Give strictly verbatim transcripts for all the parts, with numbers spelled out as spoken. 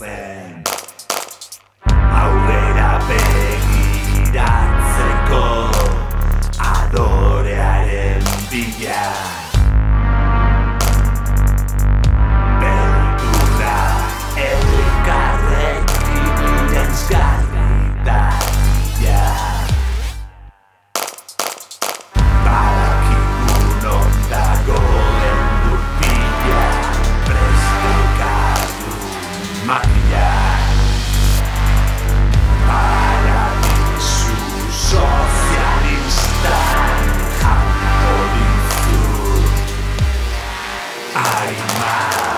zen. Aurrera begiratzeko adorearen bila. Beldurra elkarrekin irenzgarri da, ja. Badakigu non dagoen gurpila, prestekatu makila. Paradisu sozialistan jango dizu arima.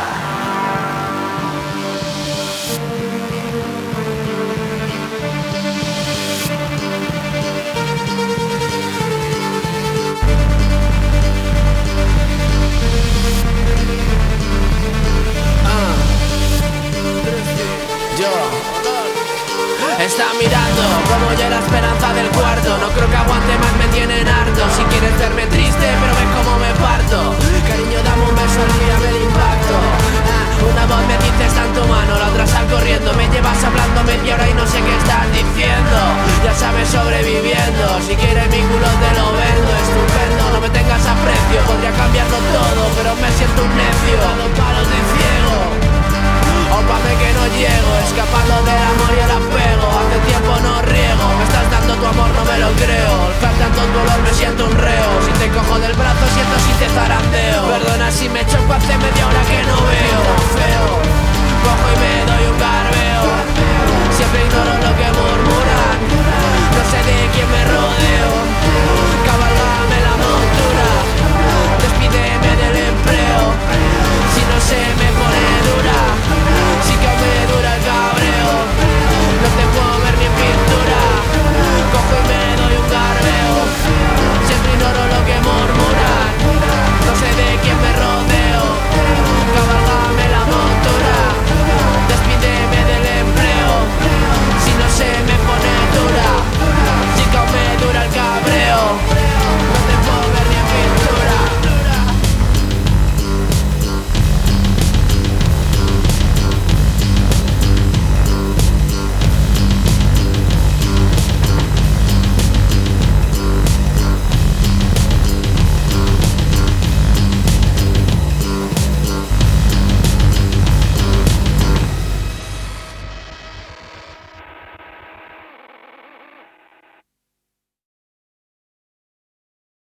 Está mirando como yo la esperanza del cuarto. No creo que aguante más, me tienen harto. Si quieres verme triste, pero ves cómo me parto. Cariño, dame un beso, olvídame el impacto. ah, Una voz me dice está en tu mano, la otra sal corriendo. Me llevas hablando media hora y no sé qué estás diciendo. Ya sabes, sobreviviendo. Si quieres mi culo te lo vendo, estupendo. No me tengas aprecio, podría cambiarlo todo, pero me siento un necio.